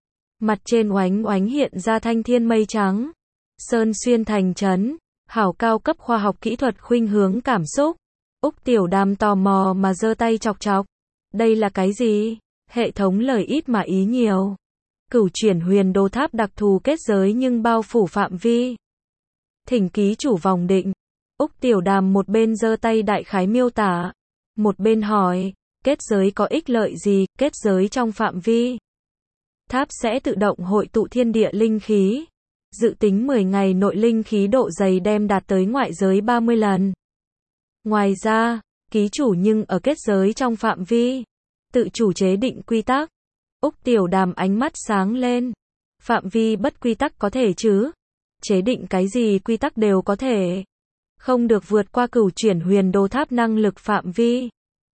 Speaker 1: Mặt trên oánh oánh hiện ra thanh thiên mây trắng. Sơn xuyên thành trấn, hảo cao cấp khoa học kỹ thuật khuynh hướng cảm xúc. Úc Tiểu Đàm tò mò mà giơ tay chọc chọc. Đây là cái gì? Hệ thống lời ít mà ý nhiều. Cửu chuyển huyền đô tháp đặc thù kết giới nhưng bao phủ phạm vi. Thỉnh ký chủ vòng định. Úc Tiểu Đàm một bên giơ tay đại khái miêu tả, một bên hỏi, kết giới có ích lợi gì? Kết giới trong phạm vi tháp sẽ tự động hội tụ thiên địa linh khí. Dự tính mười ngày nội linh khí độ dày đem đạt tới ngoại giới ba mươi lần. Ngoài ra, ký chủ nhưng ở kết giới trong phạm vi tự chủ chế định quy tắc. Úc Tiểu Đàm ánh mắt sáng lên. Phạm vi bất quy tắc có thể chứ? Chế định cái gì quy tắc đều có thể. Không được vượt qua cửu chuyển huyền đô tháp năng lực phạm vi.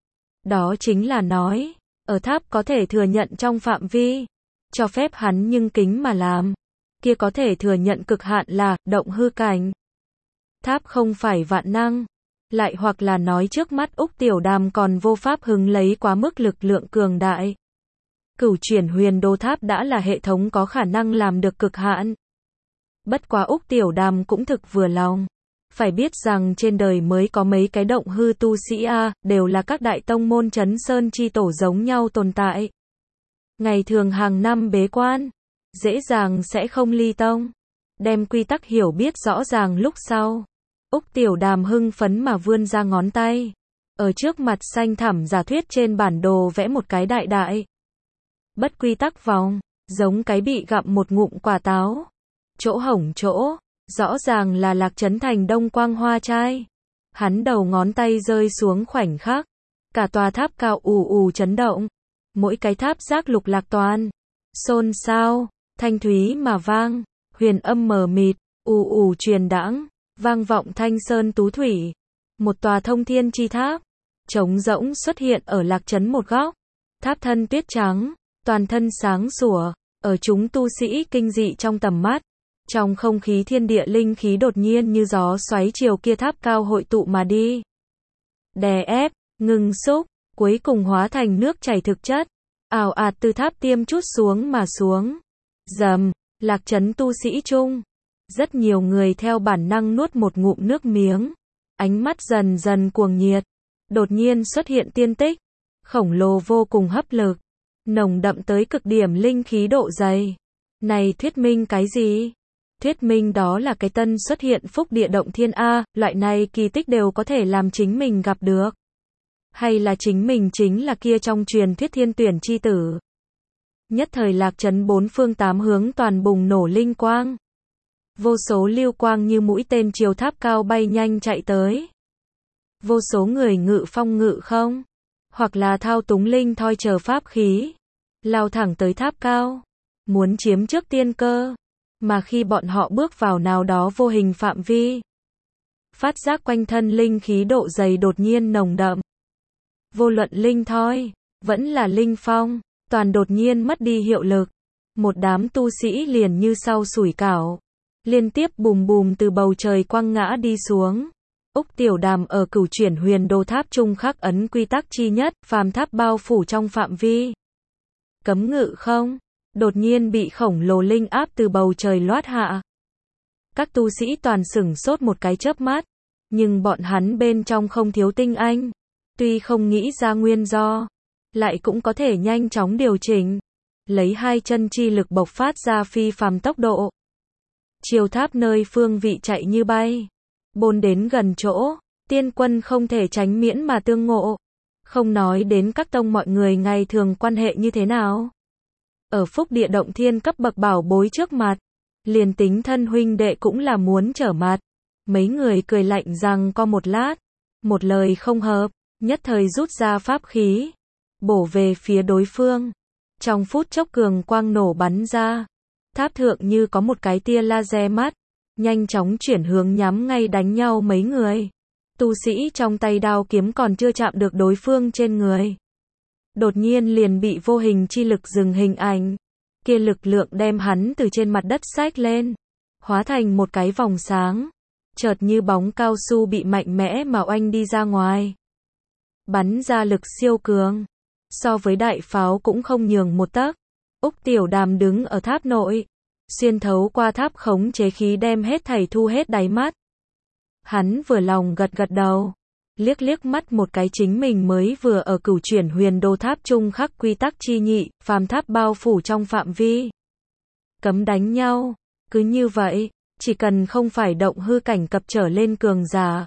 Speaker 1: Đó chính là nói, ở tháp có thể thừa nhận trong phạm vi cho phép hắn nhưng kính mà làm. Kia có thể thừa nhận cực hạn là động hư cảnh. Tháp không phải vạn năng. Lại hoặc là nói trước mắt Úc Tiểu Đàm còn vô pháp hứng lấy quá mức lực lượng cường đại. Cửu chuyển huyền đô tháp đã là hệ thống có khả năng làm được cực hạn. Bất quá Úc Tiểu Đàm cũng thực vừa lòng. Phải biết rằng trên đời mới có mấy cái động hư tu sĩ A, đều là các đại tông môn Trấn Sơn chi tổ giống nhau tồn tại. Ngày thường hàng năm bế quan, dễ dàng sẽ không ly tông. Đem quy tắc hiểu biết rõ ràng lúc sau. Úc Tiểu Đàm hưng phấn mà vươn ra ngón tay. Ở trước mặt xanh thẳm giả thuyết trên bản đồ vẽ một cái đại đại. Bất quy tắc vòng, giống cái bị gặm một ngụm quả táo. Chỗ hổng chỗ, rõ ràng là Lạc Trấn Thành Đông Quang Hoa Trai. Hắn đầu ngón tay rơi xuống khoảnh khắc. Cả tòa tháp cao ù ù chấn động. Mỗi cái tháp giác lục lạc toàn. Xôn xao, thanh thúy mà vang. Huyền âm mờ mịt, ù ù truyền đãng. Vang vọng thanh sơn tú thủy. Một tòa thông thiên chi tháp. Trống rỗng xuất hiện ở Lạc Trấn một góc. Tháp thân tuyết trắng. Toàn thân sáng sủa. Ở chúng tu sĩ kinh dị trong tầm mắt. Trong không khí thiên địa linh khí đột nhiên như gió xoáy chiều kia tháp cao hội tụ mà đi. Đè ép, ngừng xúc, cuối cùng hóa thành nước chảy thực chất. Ào ạt từ tháp tiêm chút xuống mà xuống. Dầm, Lạc Trấn tu sĩ chung. Rất nhiều người theo bản năng nuốt một ngụm nước miếng. Ánh mắt dần dần cuồng nhiệt. Đột nhiên xuất hiện tiên tích. Khổng lồ vô cùng hấp lực. Nồng đậm tới cực điểm linh khí độ dày. Này thuyết minh cái gì? Thuyết minh đó là cái tân xuất hiện phúc địa động thiên A, loại này kỳ tích đều có thể làm chính mình gặp được. Hay là chính mình chính là kia trong truyền thuyết thiên tuyển chi tử. Nhất thời Lạc Trấn bốn phương tám hướng toàn bùng nổ linh quang. Vô số lưu quang như mũi tên chiều tháp cao bay nhanh chạy tới. Vô số người ngự phong ngự không, hoặc là thao túng linh thoi chờ pháp khí, lao thẳng tới tháp cao, muốn chiếm trước tiên cơ. Mà khi bọn họ bước vào nào đó vô hình phạm vi, phát giác quanh thân linh khí độ dày đột nhiên nồng đậm. Vô luận linh thoi, vẫn là linh phong, toàn đột nhiên mất đi hiệu lực. Một đám tu sĩ liền như sau sủi cảo, liên tiếp bùm bùm từ bầu trời quăng ngã đi xuống. Úc Tiểu Đàm ở cửu chuyển huyền đô tháp trung khắc ấn quy tắc chi nhất, phàm tháp bao phủ trong phạm vi cấm ngự không, đột nhiên bị khổng lồ linh áp từ bầu trời loát hạ. Các tu sĩ toàn sửng sốt một cái chớp mắt, nhưng bọn hắn bên trong không thiếu tinh anh, tuy không nghĩ ra nguyên do, lại cũng có thể nhanh chóng điều chỉnh, lấy hai chân chi lực bộc phát ra phi phàm tốc độ. Chiều tháp nơi phương vị chạy như bay, bôn đến gần chỗ, tiên quân không thể tránh miễn mà tương ngộ. Không nói đến các tông mọi người ngày thường quan hệ như thế nào. Ở phúc địa động thiên cấp bậc bảo bối trước mặt, liền tính thân huynh đệ cũng là muốn trở mặt. Mấy người cười lạnh rằng có một lát, một lời không hợp, nhất thời rút ra pháp khí, bổ về phía đối phương. Trong phút chốc cường quang nổ bắn ra, tháp thượng như có một cái tia laser mắt, nhanh chóng chuyển hướng nhắm ngay đánh nhau mấy người. Tu sĩ trong tay đao kiếm còn chưa chạm được đối phương trên người, đột nhiên liền bị vô hình chi lực dừng hình ảnh. Kia lực lượng đem hắn từ trên mặt đất xách lên, hóa thành một cái vòng sáng, chợt như bóng cao su bị mạnh mẽ mà oanh đi ra ngoài. Bắn ra lực siêu cường, so với đại pháo cũng không nhường một tấc. Úc Tiểu Đàm đứng ở tháp nội, xuyên thấu qua tháp khống chế khí đem hết thảy thu hết đáy mắt. Hắn vừa lòng gật gật đầu, liếc liếc mắt một cái chính mình mới vừa ở Cửu Chuyển Huyền Đô Tháp trung khắc quy tắc chi nhị, phàm tháp bao phủ trong phạm vi cấm đánh nhau. Cứ như vậy, chỉ cần không phải động hư cảnh cập trở lên cường giả,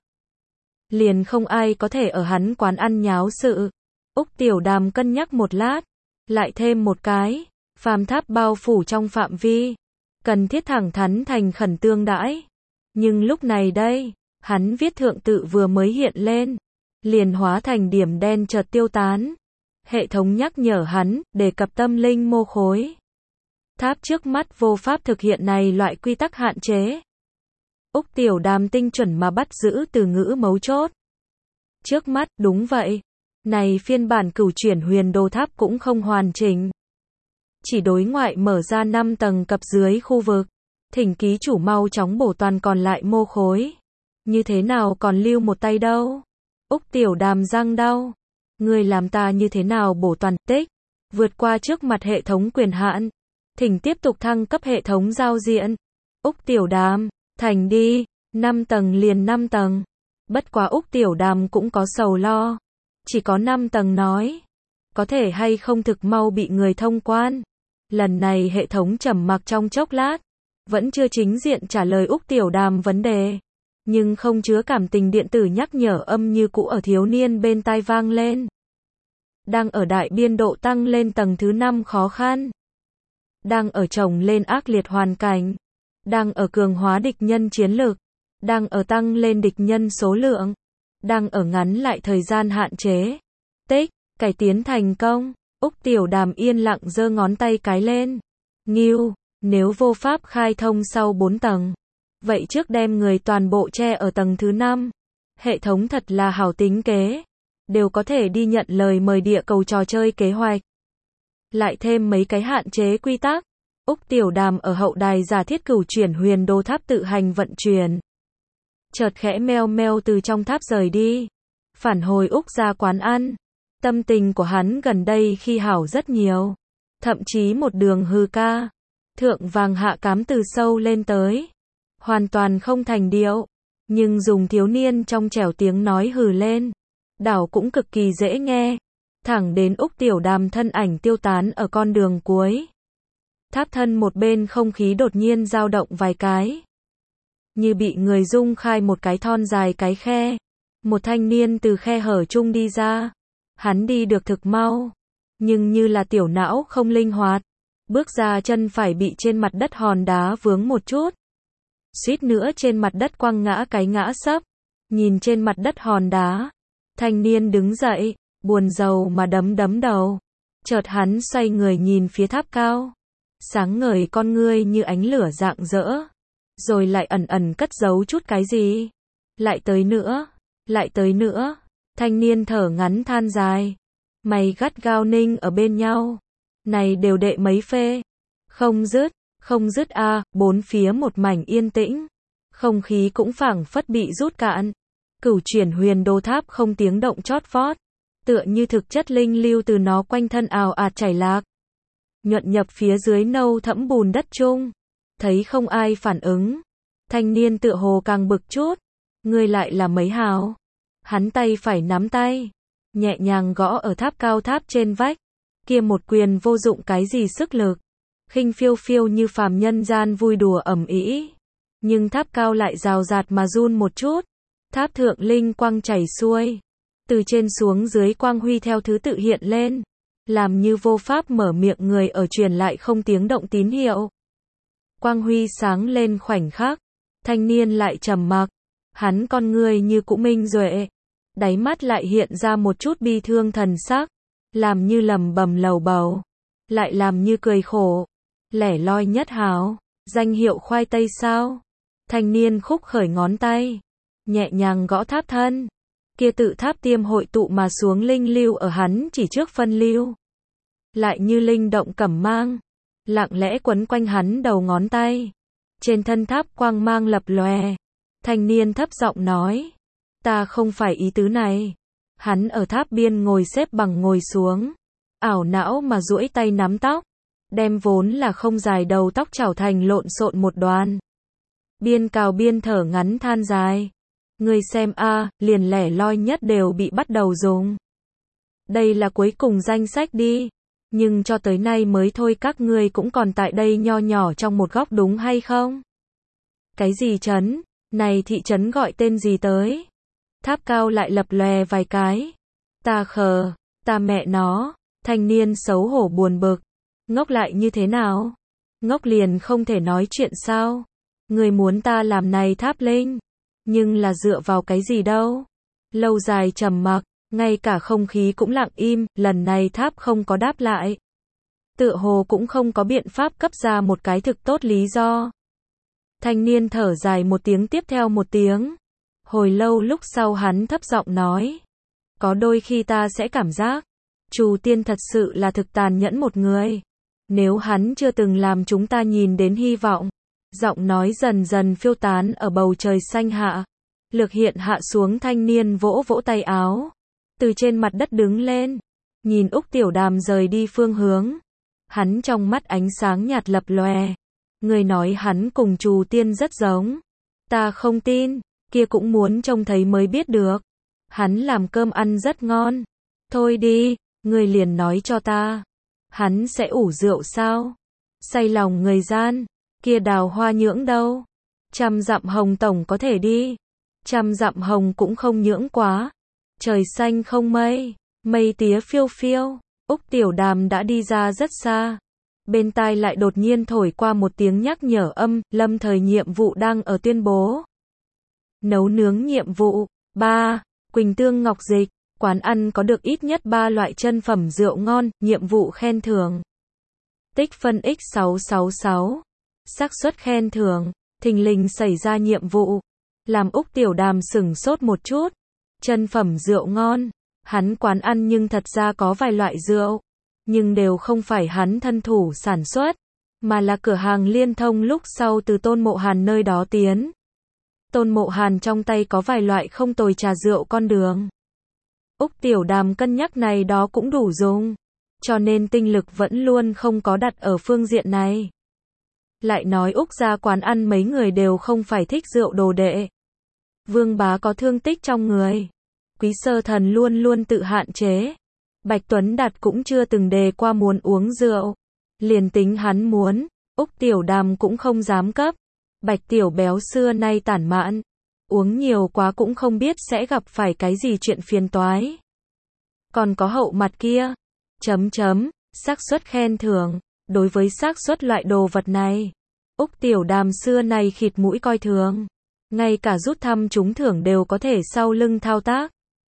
Speaker 1: liền không ai có thể ở hắn quán ăn nháo sự. Úc Tiểu Đàm cân nhắc một lát, lại thêm một cái, phàm tháp bao phủ trong phạm vi, cần thiết thẳng thắn thành khẩn tương đãi. Nhưng lúc này đây, hắn viết thượng tự vừa mới hiện lên, liền hóa thành điểm đen chợt tiêu tán. Hệ thống nhắc nhở hắn, đề cập tâm linh mô khối. Tháp trước mắt vô pháp thực hiện này loại quy tắc hạn chế. Úc Tiểu Đàm tinh chuẩn mà bắt giữ từ ngữ mấu chốt. Trước mắt, đúng vậy. Này phiên bản Cửu Chuyển Huyền Đô Tháp cũng không hoàn chỉnh. Chỉ đối ngoại mở ra năm tầng cập dưới khu vực. Thỉnh ký chủ mau chóng bổ toàn còn lại mô khối. Như thế nào còn lưu một tay đâu? Úc Tiểu Đàm răng đau. Người làm ta như thế nào bổ toàn tích? Vượt qua trước mặt hệ thống quyền hạn. Thỉnh tiếp tục thăng cấp hệ thống giao diện. Úc Tiểu Đàm, thành đi, năm tầng liền năm tầng. Bất quá Úc Tiểu Đàm cũng có sầu lo. Chỉ có năm tầng nói. Có thể hay không thực mau bị người thông quan. Lần này hệ thống trầm mặc trong chốc lát. Vẫn chưa chính diện trả lời Úc Tiểu Đàm vấn đề. Nhưng không chứa cảm tình điện tử nhắc nhở âm như cũ ở thiếu niên bên tai vang lên. Đang ở đại biên độ tăng lên tầng thứ năm khó khăn. Đang ở chồng lên ác liệt hoàn cảnh. Đang ở cường hóa địch nhân chiến lực. Đang ở tăng lên địch nhân số lượng. Đang ở ngắn lại thời gian hạn chế. Tích, cải tiến thành công. Úc Tiểu Đàm yên lặng giơ ngón tay cái lên. Nghiêu, nếu vô pháp khai thông sau bốn tầng. Vậy trước đem người toàn bộ che ở tầng thứ năm. Hệ thống thật là hảo tính kế. Đều có thể đi nhận lời mời địa cầu trò chơi kế hoạch. Lại thêm mấy cái hạn chế quy tắc. Úc Tiểu Đàm ở hậu đài giả thiết Cửu Chuyển Huyền Đô Tháp tự hành vận chuyển. Chợt khẽ meo meo từ trong tháp rời đi. Phản hồi Úc ra quán ăn. Tâm tình của hắn gần đây khi hảo rất nhiều. Thậm chí một đường hư ca. Thượng vàng hạ cám từ sâu lên tới. Hoàn toàn không thành điệu. Nhưng dùng thiếu niên trong trẻo tiếng nói hừ lên. Đảo cũng cực kỳ dễ nghe. Thẳng đến Úc Tiểu Đàm thân ảnh tiêu tán ở con đường cuối. Tháp thân một bên không khí đột nhiên dao động vài cái. Như bị người rung khai một cái thon dài cái khe. Một thanh niên từ khe hở chung đi ra. Hắn đi được thực mau. Nhưng như là tiểu não không linh hoạt. Bước ra chân phải bị trên mặt đất hòn đá vướng một chút. Suýt nữa trên mặt đất quăng ngã cái ngã sấp. Nhìn trên mặt đất hòn đá. Thanh niên đứng dậy, buồn rầu mà đấm đấm đầu. Chợt hắn xoay người nhìn phía tháp cao. Sáng ngời con ngươi như ánh lửa rạng rỡ. Rồi lại ẩn ẩn cất giấu chút cái gì. Lại tới nữa, lại tới nữa. Thanh niên thở ngắn than dài. Mày gắt gao ninh ở bên nhau. Này đều đệ mấy phê. Không dứt, không dứt a à, bốn phía một mảnh yên tĩnh. Không khí cũng phảng phất bị rút cạn. Cửu Chuyển Huyền Đô Tháp không tiếng động chót vót. Tựa như thực chất linh lưu từ nó quanh thân ào ạt chảy lạc. Nhuận nhập phía dưới nâu thẫm bùn đất chung. Thấy không ai phản ứng. Thanh niên tựa hồ càng bực chút. Ngươi lại là mấy hào. Hắn tay phải nắm tay. Nhẹ nhàng gõ ở tháp cao tháp trên vách. Kia một quyền vô dụng cái gì sức lực. Khinh phiêu phiêu như phàm nhân gian vui đùa ẩm ĩ. Nhưng tháp cao lại rào rạt mà run một chút. Tháp thượng linh quang chảy xuôi. Từ trên xuống dưới quang huy theo thứ tự hiện lên. Làm như vô pháp mở miệng người ở truyền lại không tiếng động tín hiệu. Quang huy sáng lên khoảnh khắc. Thanh niên lại trầm mặc. Hắn con người như cũ minh duệ. Đáy mắt lại hiện ra một chút bi thương thần sắc. Làm như lầm bầm lầu bầu. Lại làm như cười khổ. Lẻ loi nhất hào. Danh hiệu khoai tây sao? Thanh niên khúc khởi ngón tay. Nhẹ nhàng gõ tháp thân. Kia tự tháp tiêm hội tụ mà xuống linh lưu ở hắn chỉ trước phân lưu. Lại như linh động cẩm mang. Lặng lẽ quấn quanh hắn đầu ngón tay. Trên thân tháp quang mang lập lòe. Thanh niên thấp giọng nói. Ta không phải ý tứ này. Hắn ở tháp biên ngồi xếp bằng ngồi xuống. Ảo não mà duỗi tay nắm tóc. Đem vốn là không dài đầu tóc chảo thành lộn xộn một đoàn. Biên cào biên thở ngắn than dài. Ngươi xem a, liền lẻ loi nhất đều bị bắt đầu dùng. Đây là cuối cùng danh sách đi. Nhưng cho tới nay mới thôi các ngươi cũng còn tại đây nho nhỏ trong một góc đúng hay không? Cái gì trấn? Này thị trấn gọi tên gì tới? Tháp cao lại lập lòe vài cái. Ta khờ, ta mẹ nó, thanh niên xấu hổ buồn bực. Ngốc lại như thế nào? Ngốc liền không thể nói chuyện sao? Người muốn ta làm này tháp linh. Nhưng là dựa vào cái gì đâu? Lâu dài trầm mặc, ngay cả không khí cũng lặng im, lần này tháp không có đáp lại. Tựa hồ cũng không có biện pháp cấp ra một cái thực tốt lý do. Thanh niên thở dài một tiếng tiếp theo một tiếng. Hồi lâu lúc sau hắn thấp giọng nói. Có đôi khi ta sẽ cảm giác, Trù Tiên thật sự là thực tàn nhẫn một người. Nếu hắn chưa từng làm chúng ta nhìn đến hy vọng. Giọng nói dần dần phiêu tán ở bầu trời xanh hạ. Lược hiện hạ xuống thanh niên vỗ vỗ tay áo. Từ trên mặt đất đứng lên. Nhìn Úc Tiểu Đàm rời đi phương hướng. Hắn trong mắt ánh sáng nhạt lập lòe. Người nói hắn cùng Trù Tiên rất giống. Ta không tin, kia cũng muốn trông thấy mới biết được. Hắn làm cơm ăn rất ngon. Thôi đi, người liền nói cho ta. Hắn sẽ ủ rượu sao? Say lòng người gian. Kia đào hoa nhưỡng đâu? Trăm dặm hồng tổng có thể đi. Trăm dặm hồng cũng không nhưỡng quá. Trời xanh không mây, mây tía phiêu phiêu. Úc Tiểu Đàm đã đi ra rất xa. Bên tai lại đột nhiên thổi qua một tiếng nhắc nhở âm, lâm thời nhiệm vụ đang ở tuyên bố. Nấu nướng nhiệm vụ. ba. Quỳnh Tương Ngọc Dịch. Quán ăn có được ít nhất ba loại chân phẩm rượu ngon, nhiệm vụ khen thưởng. Tích phân nhân sáu sáu sáu. Xác suất khen thưởng. Thình lình xảy ra nhiệm vụ. Làm Úc Tiểu Đàm sửng sốt một chút. Chân phẩm rượu ngon. Hắn quán ăn nhưng thật ra có vài loại rượu. Nhưng đều không phải hắn thân thủ sản xuất. Mà là cửa hàng liên thông lúc sau từ Tôn Mộ Hàn nơi đó tiến. Tôn Mộ Hàn trong tay có vài loại không tồi trà rượu con đường. Úc Tiểu Đàm cân nhắc này đó cũng đủ dùng. Cho nên tinh lực vẫn luôn không có đặt ở phương diện này. Lại nói Úc ra quán ăn mấy người đều không phải thích rượu đồ đệ. Vương Bá có thương tích trong người. Quý Sơ Thần luôn luôn tự hạn chế. Bạch Tuấn Đạt cũng chưa từng đề qua muốn uống rượu. Liền tính hắn muốn, Úc Tiểu Đàm cũng không dám cấp. Bạch Tiểu Béo xưa nay tản mạn. Uống nhiều quá cũng không biết sẽ gặp phải cái gì chuyện phiền toái. Còn có hậu mặt kia. Chấm chấm, xác suất khen thưởng. Đối với xác suất loại đồ vật này. Úc Tiểu Đàm xưa nay khịt mũi coi thường. Ngay cả rút thăm trúng thưởng đều có thể sau lưng thao tác.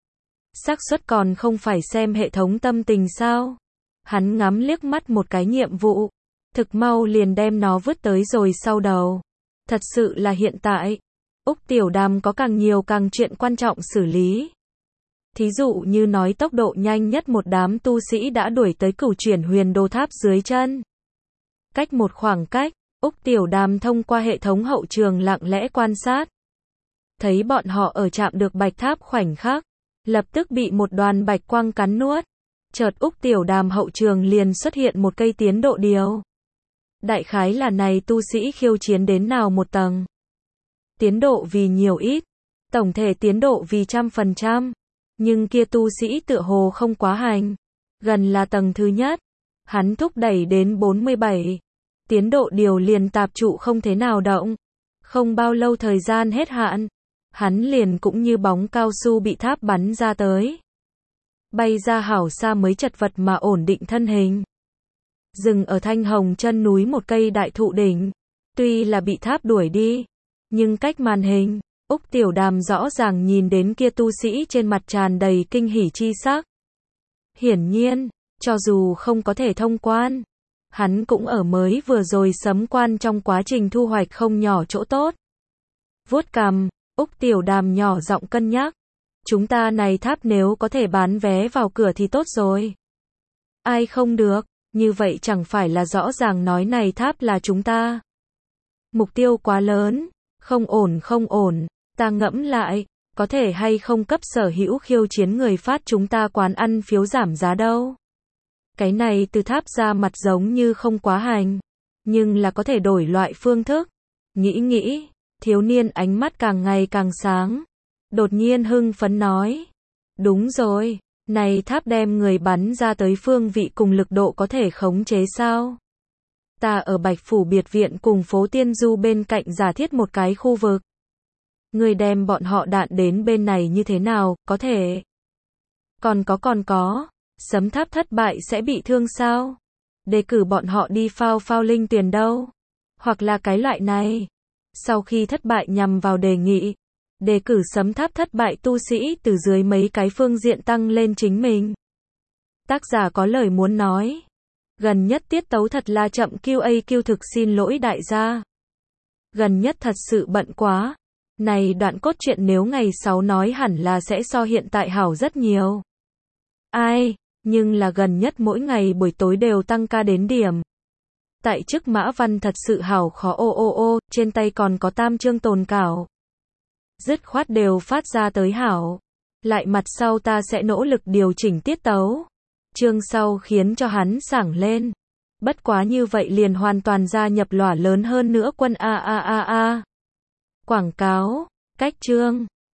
Speaker 1: Xác suất còn không phải xem hệ thống tâm tình sao. Hắn ngắm liếc mắt một cái nhiệm vụ. Thực mau liền đem nó vứt tới rồi sau đầu. Thật sự là hiện tại. Úc Tiểu Đàm có càng nhiều càng chuyện quan trọng xử lý. Thí dụ như nói tốc độ nhanh nhất một đám tu sĩ đã đuổi tới cửu chuyển huyền đô tháp dưới chân. Cách một khoảng cách, Úc Tiểu Đàm thông qua hệ thống hậu trường lặng lẽ quan sát. Thấy bọn họ ở chạm được bạch tháp khoảnh khắc. Lập tức bị một đoàn bạch quang cắn nuốt. Chợt Úc Tiểu Đàm hậu trường liền xuất hiện một cây tiến độ điều. Đại khái là này tu sĩ khiêu chiến đến nào một tầng. Tiến độ vì nhiều ít. Tổng thể tiến độ vì trăm phần trăm. Nhưng kia tu sĩ tựa hồ không quá hành. Gần là tầng thứ nhất. Hắn thúc đẩy đến bốn mươi bảy. Tiến độ điều liền tạp trụ không thế nào động. Không bao lâu thời gian hết hạn. Hắn liền cũng như bóng cao su bị tháp bắn ra tới. Bay ra hảo xa mới chật vật mà ổn định thân hình. Dừng ở thanh hồng chân núi một cây đại thụ đỉnh. Tuy là bị tháp đuổi đi. Nhưng cách màn hình, Úc Tiểu Đàm rõ ràng nhìn đến kia tu sĩ trên mặt tràn đầy kinh hỉ chi sắc. Hiển nhiên, cho dù không có thể thông quan. Hắn cũng ở mới vừa rồi sấm quan trong quá trình thu hoạch không nhỏ chỗ tốt. Vuốt cằm. Úc Tiểu Đàm nhỏ giọng cân nhắc. Chúng ta này tháp nếu có thể bán vé vào cửa thì tốt rồi. Ai không được, như vậy chẳng phải là rõ ràng nói này tháp là chúng ta. Mục tiêu quá lớn, không ổn không ổn, ta ngẫm lại, có thể hay không cấp sở hữu khiêu chiến người phát chúng ta quán ăn phiếu giảm giá đâu. Cái này từ tháp ra mặt giống như không quá hành, nhưng là có thể đổi loại phương thức. Nghĩ nghĩ. Thiếu niên ánh mắt càng ngày càng sáng. Đột nhiên hưng phấn nói. Đúng rồi, này tháp đem người bắn ra tới phương vị cùng lực độ có thể khống chế sao? Ta ở Bạch Phủ biệt viện cùng phố Tiên Du bên cạnh giả thiết một cái khu vực. Người đem bọn họ đạn đến bên này như thế nào, có thể. Còn có còn có, sấm tháp thất bại sẽ bị thương sao? Đề cử bọn họ đi phao phao linh tuyền đâu? Hoặc là cái loại này. Sau khi thất bại nhằm vào đề nghị. Đề cử sấm tháp thất bại tu sĩ từ dưới mấy cái phương diện tăng lên chính mình. Tác giả có lời muốn nói. Gần nhất tiết tấu thật là chậm quy a quy thực xin lỗi đại gia. Gần nhất thật sự bận quá. Này đoạn cốt truyện nếu ngày sau nói hẳn là sẽ so hiện tại hảo rất nhiều. Ai, nhưng là gần nhất mỗi ngày buổi tối đều tăng ca đến điểm. Tại chức mã văn thật sự hảo khó ô ô ô, trên tay còn có tam chương tồn cảo. Dứt khoát đều phát ra tới hảo. Lại mặt sau ta sẽ nỗ lực điều chỉnh tiết tấu. Chương sau khiến cho hắn sảng lên. Bất quá như vậy liền hoàn toàn gia nhập lỏa lớn hơn nữa quân a a a a. Quảng cáo, cách chương.